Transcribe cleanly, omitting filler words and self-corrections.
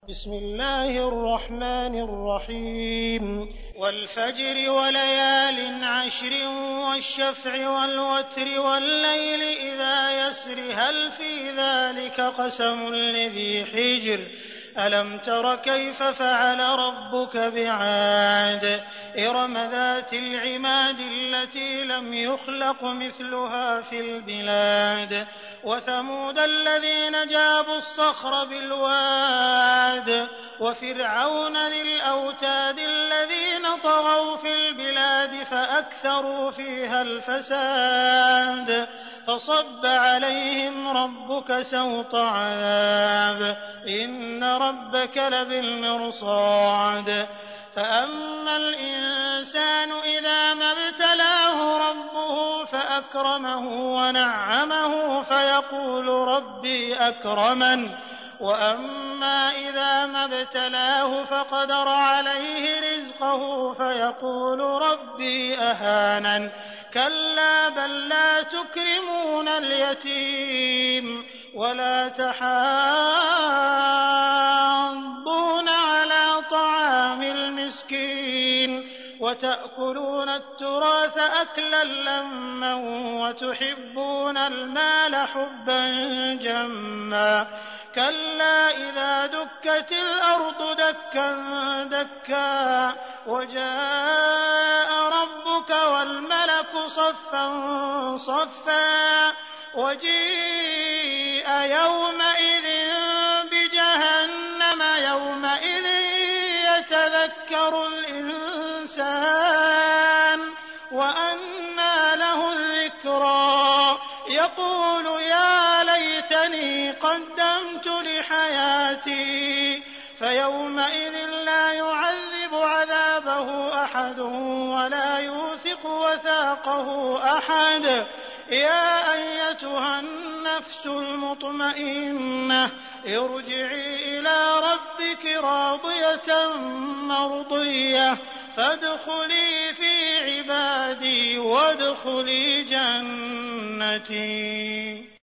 بسم الله الرحمن الرحيم والفجر وليال عشر والشفع والوتر والليل إذا يسر هل في ذلك قسم لذي حجر ألم تر كيف فعل ربك بعاد إرم ذات العماد التي لم يخلق مثلها في البلاد وثمود الذين جابوا الصخر بالواد وفرعون ذي الأوتاد الذين طغوا في البلاد فأكثروا فيها الفساد فصب عليهم ربك سوط عذاب إن ربك لبالمرصاد فأما الإنسان إذا ما ابتلاه ربه فأكرمه ونعمه فيقول ربي أكرمن وأما إذا ما ابتلاه فقدر عليه رزقه فيقول ربي أهانن كلا بل لا تكرمون اليتيم ولا تحاضون على طعام المسكين وتأكلون التراث أكلا لما وتحبون المال حبا جما كلا إذا دكت الأرض دكا دكا وجاء ربك والملك صفا صفا وجيء يومئذ بجهنم يومئذ يتذكر الإنسان وأنى له الذكرى يقول يا ليتني قدمت لحياتي فيومئذ لا يعذب عذابه أحد ولا يوثق وثاقه أحد يا أيتها النفس المطمئنة ارجعي إلى ربك راضية مرضية فادخلي في عبادي وادخلي جنتي.